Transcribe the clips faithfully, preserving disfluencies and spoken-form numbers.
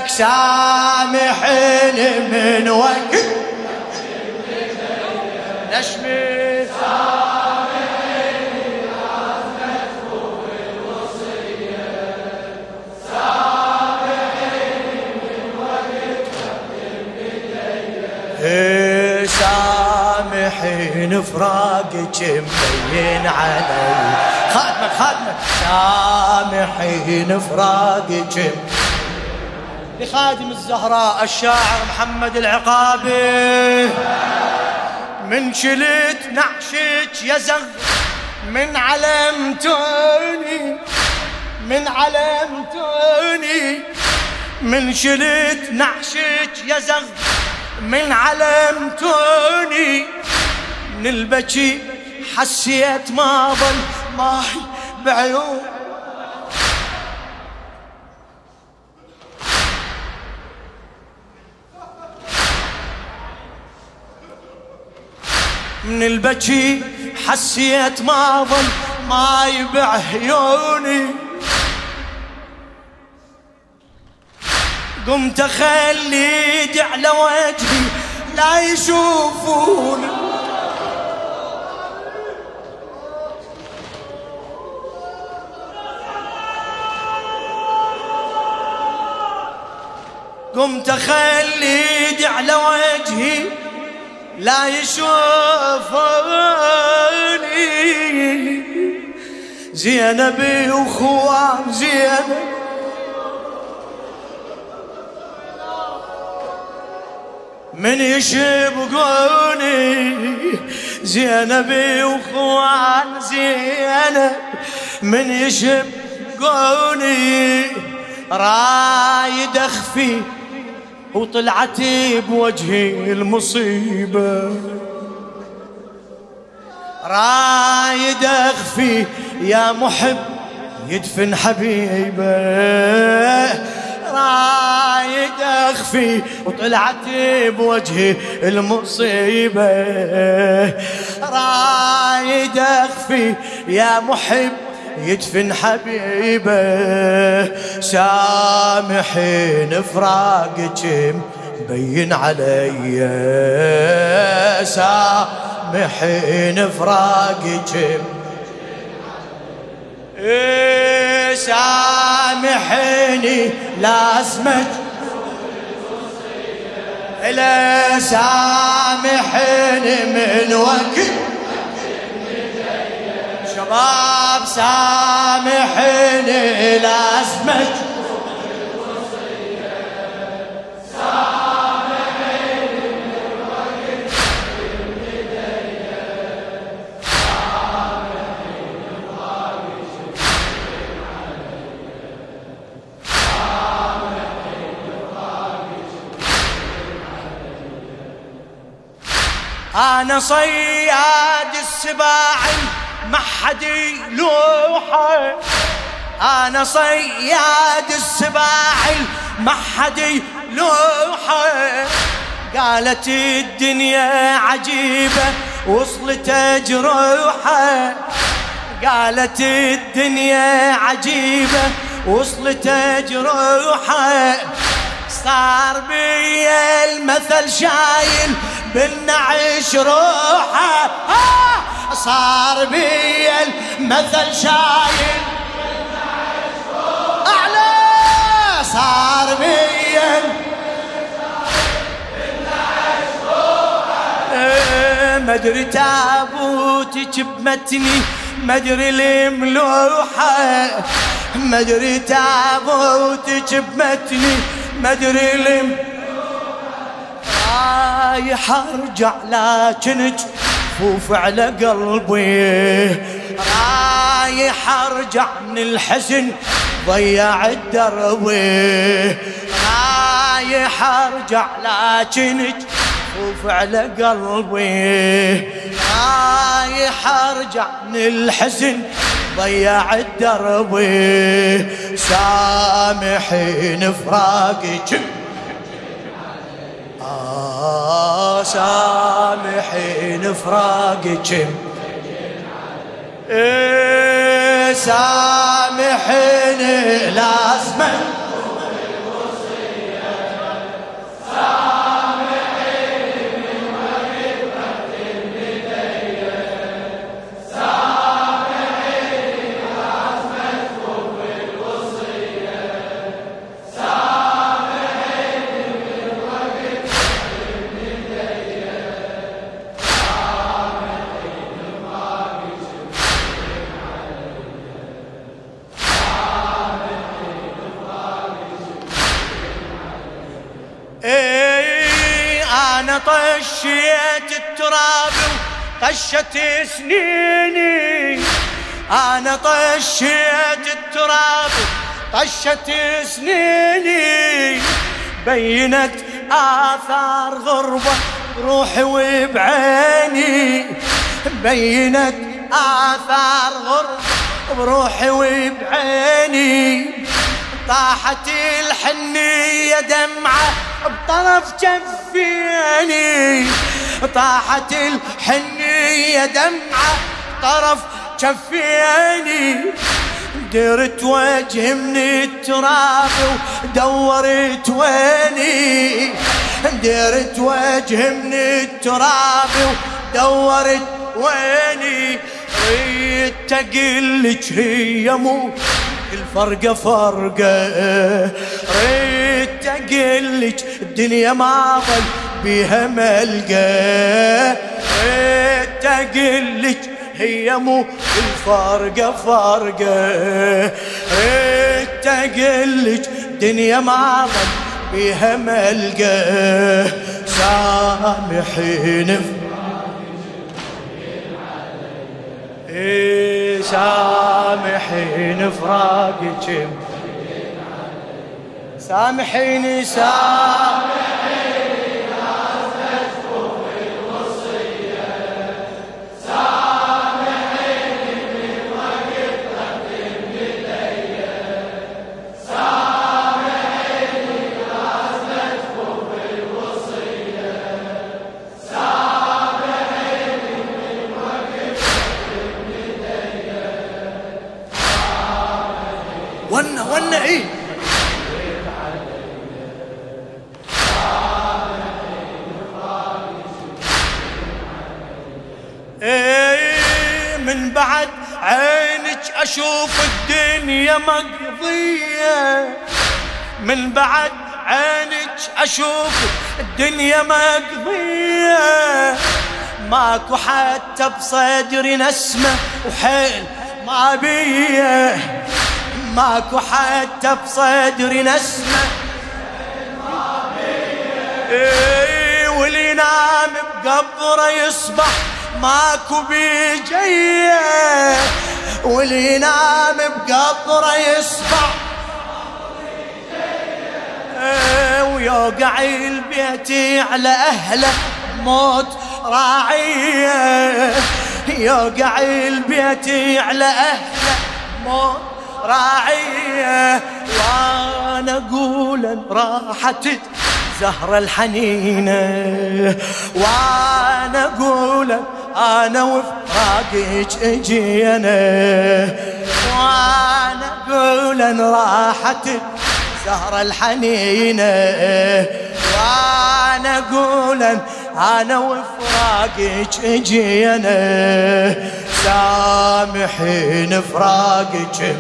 لك سامحني من وقت نشمي سامحين فراقك مبين علي خادمك خادمك سامحين فراقك لخادم الزهراء الشاعر محمد العقابي من شلت نعشك يا زغ من علمتوني من علمتوني من شلت نعشك يا زغ من علمتوني من البكي حسيت ما ظل ماي بعيون من البكي حسيت ما ظل ماي بعيوني قمت اخلي ايدي على وجهي لا يشوفوني قمت اخلي ايدي على وجهي لا يشوفوني زينبي واخوان زينب من يشبقوني زينبي واخوان زينب من يشبقوني رايد اخفي وطلعتي بوجهي المصيبة رايد اخفي يا محب يدفن حبيبه رايد اخفي وطلعتي بوجهي المصيبة رايد اخفي يا محب يدفن حبيبه سامحين فراقك مبين علي سامحين فراقك إيه سامحيني لازمك لا سامحيني من وقت شباب سامحيني لازمك أنا صياد السباع ما حد يلوحه أنا صياد السباع ما حد يلوحه قالت الدنيا عجيبة وصلت جروحه قالت الدنيا عجيبة وصلت جروحه صار بي المثل شايل بالنعش روحه صار بي المثل شايل بالنعش روحه أعلى صار بي بالنعش روحه مدري تابوتك بمتني مدري الملوحة مدري تابوتك بمتني مدري الملوحة رايح ارجع لكن جفوف على قلبي رايح ارجع من الحزن ضيع الدربي رايح ارجع لكن جفوف على قلبي رايح ارجع من الحزن ضيع الدربي سامحين فراقك آه سامحين فراقك إيه سامحيني لازمك اي انا طشيت التراب طشت سنيني، انا طشيت التراب طشت سنيني، بينت آثار غربة روحي وبعيني، بينت آثار غربة بروحي وبعيني، طاحت الحنية دمعة بطرف جفيني، طاحت الحنية دمعة بطرف جفيني، درت وجه من التراب ودورت ويني، درت وجه من التراب ودورت ويني، ريت اقلك هي مو الفرقة فرقة، ريت اقلك الدنيا ما ظل بيها ملقى، ريت اقلك هي مو الفرقة فرقة، ريت اقلك الدنيا ما ظل بيها ملقى، سامحيني إيه سامحيني فراقك، سامحيني سامحيني لازمت فوق الوصية، سامحيني من وقت قدم لي، سامحيني لازمت فوق الوصية، سامحيني من وقت قدم لي، ونا ونا ايه من بعد عينك أشوف الدنيا مقضية، من بعد عينك أشوف الدنيا مقضية، ماكو حتى بصدري نسمة وحيل ما بيه، ماكو حتى بصدري نسمة ما بيه، واللي ينام بقبره يصبح ماكو بيجيه، واللي ينام بقبره يصبح بيجيه، ويوقع البيت على اهله موت راعيه، يوقع البيت على اهله موت راعيه، وانا اقول راحت زهرة الحنينة، وانا اقول انا وفراقك اجينا، وانا اقول ان راحت زهرة الحنينة، وانا اقول ان انا وفراقك اجينا، سامحين فراقك،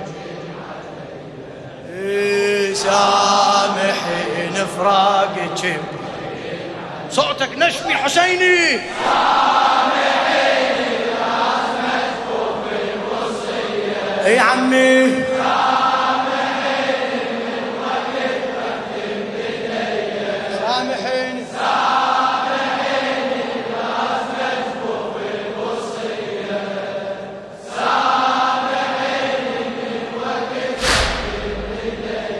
سامحين فراقك، صوتك نشمي حسيني، سامحيني لازمت فوق الوصية، اي عمي سامحيني من وقت قدم لي، سامحيني سامحيني لازمت فوق الوصية، سامحيني من وقت قدم لي،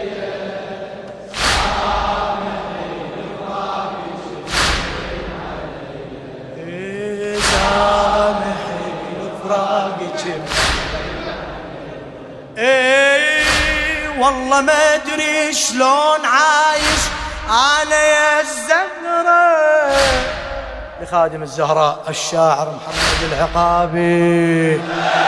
سامحيني فراقك، سامحيني فراقك، اي والله ما ادري شلون عايش انا يا الزهرة، لخادم الزهراء الشاعر محمد العقابي،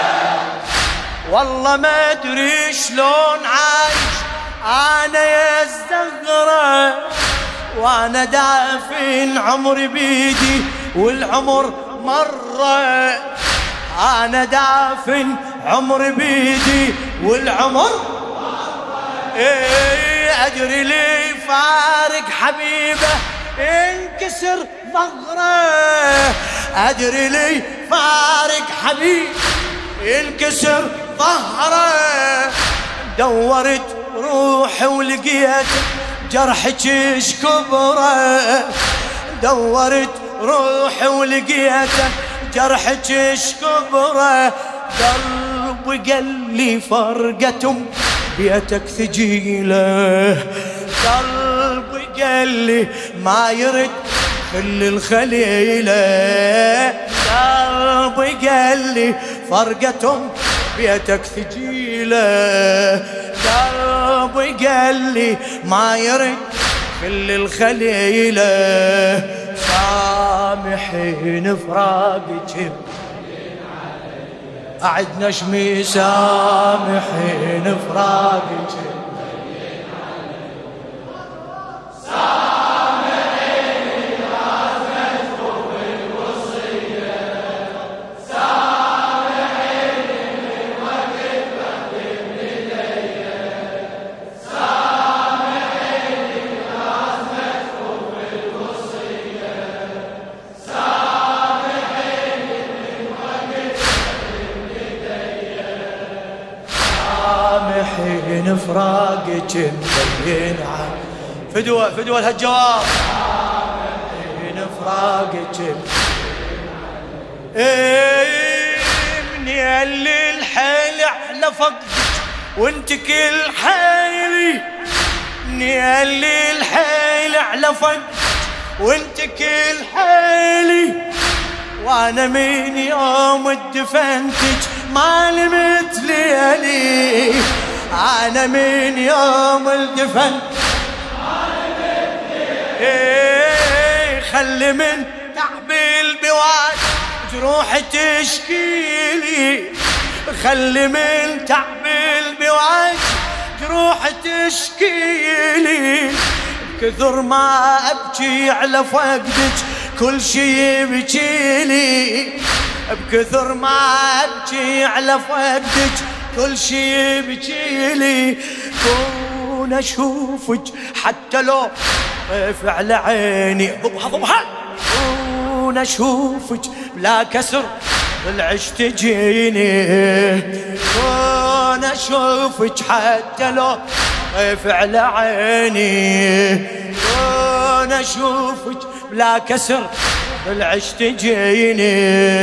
والله ما ادري شلون عايش انا يا الزهرة، وانا دافن عمري بيدي والعمر مرة، انا دافن عمري بيدي والعمر مرة، ايه ادري لي فارق حبيبه انكسر ظهره، ادري لي فارق حبيب انكسر ظهره، دورت روحي ولقيت جرحك ايش كبره دورت روحي ولقيته جرحك ايش كبره قلبي قال لي فرقة بيتك ثقيله قلبي قال لي ما يرد كل الخليله قلبي قال لي فرقة بيتك ثقيله قلبي قال لي ما يرد كل الخليله سامحين فراقك أعد نشمي سامحين فراقك سامحين فراقك مبين فدوى فدوى لهالجواب سامحين فراقك ايه من يلي الحيل على فقدك وانت كل حيلي من يلي الحيل على فقدك وانت كل حيلي وانا من يوم ادفنتك ما لمت ليالي انا من يوم الدفن ما لمت ليالي خلي من تعب البواد جروحي تشكيلي خلي من تعب البواد جروحي تشكيلي كثر ما ابكي على فقدك كل شي يبكيلي بكثر ما ابكي على فقدك كل شي يبكيلي كون اشوفك حتى لو طيف على عيني ضبها ضبها كون اشوفك بلا كسر بالعش تجيني كون اشوفك حتى لو طيف على عيني كون اشوفك بلا كسر بالعش تجيني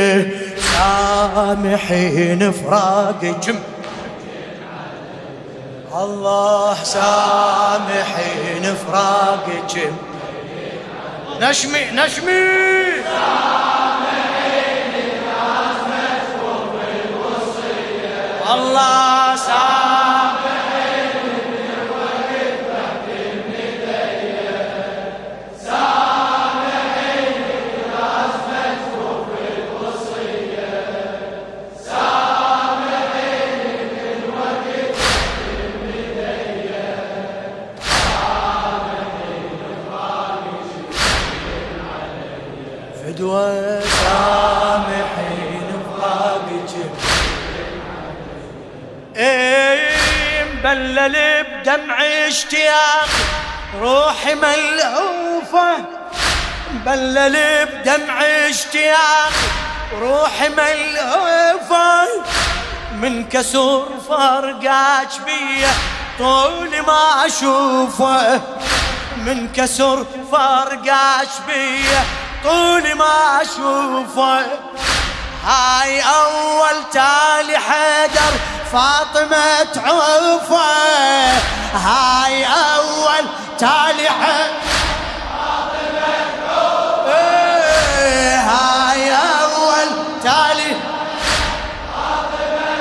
سامحين فراقك الله سامحين فراقك نشمي نشمي سامحين الناس مشكوك بالوصية الله سامحين من وقت بكي من ايديا سامحين الناس مشكوك بالوصية سامحين من وقت بكي من ايديا سامحين فراقك فدوى سامحين فراقك ايه مبلل بدمع اشتياق روحي ملهوفة مبلل بدمع اشتياق روحي ملهوفة من كسور فرقاك بيا طول ما اشوفه من كسر فرقاك بيا طول ما اشوفه هاي اول تالي حيدر فاطمة تعوفه هاي اول تالي حيدر فاطمة تعوفه هاي اول تالي فاطمة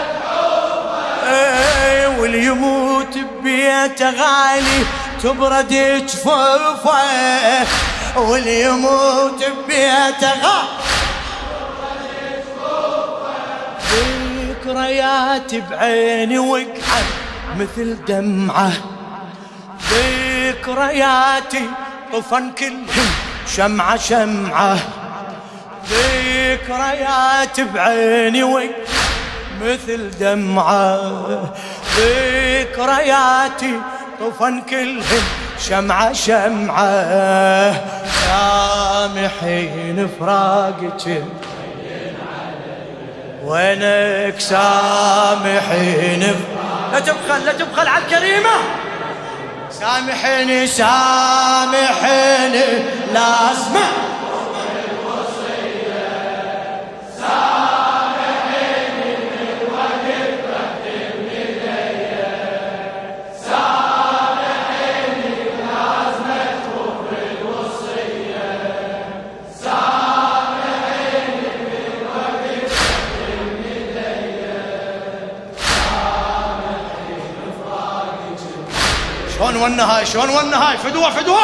تعوفه واللي يموت ببيته غالي تبرد جفوفه واللي يموت ببيته غالي ذكريات بعيني وقعت مثل دمعة ذكرياتي طفن كلهم شمعة شمعة ذكريات بعيني وقعت مثل دمعة ذكرياتي طفن كلهم شمعة شمعة سامحين فراقك وينك سامحين لا تبخل لا تبخل على الكريمة سامحيني سامحيني لازمة شلون والنهاي شلون والنهاي فدوة فدوة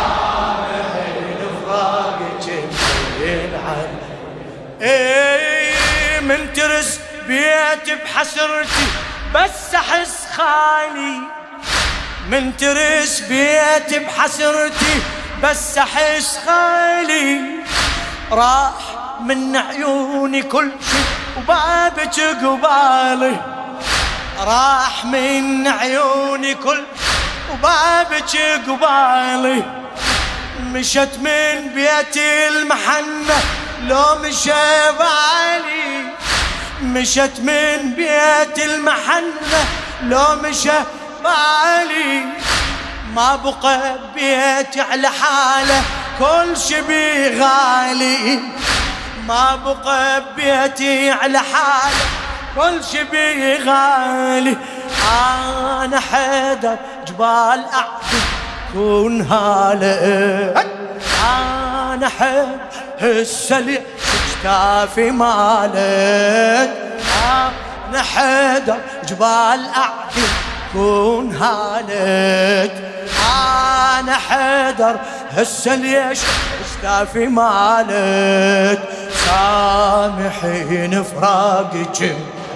ايه من ترس بيتي بحسرتي بس احس خالي من ترس بيتي بحسرتي بس احس خالي راح من عيوني كل شي وبابك قبالي راح من عيوني كل وبابك قبالي مشت من بيتي المحنة لو مشى بالي مشت من بيتي المحنة لو مشى بالي ما بقى بيتي على حاله كل شي بي غالي ما بقى بيتي على حاله كل شي بي غالي أنا حيدر جبال أعدي كون هالة أنا حيدر السليع شكتافي مالت أنا حيدر جبال أعدي كون هالت أنا حيدر السليع شكتافي مالت سامحين فراقك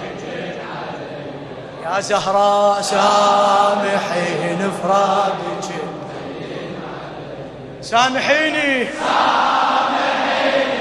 يا زهراء سامحين فراقك سامحيني سامحيني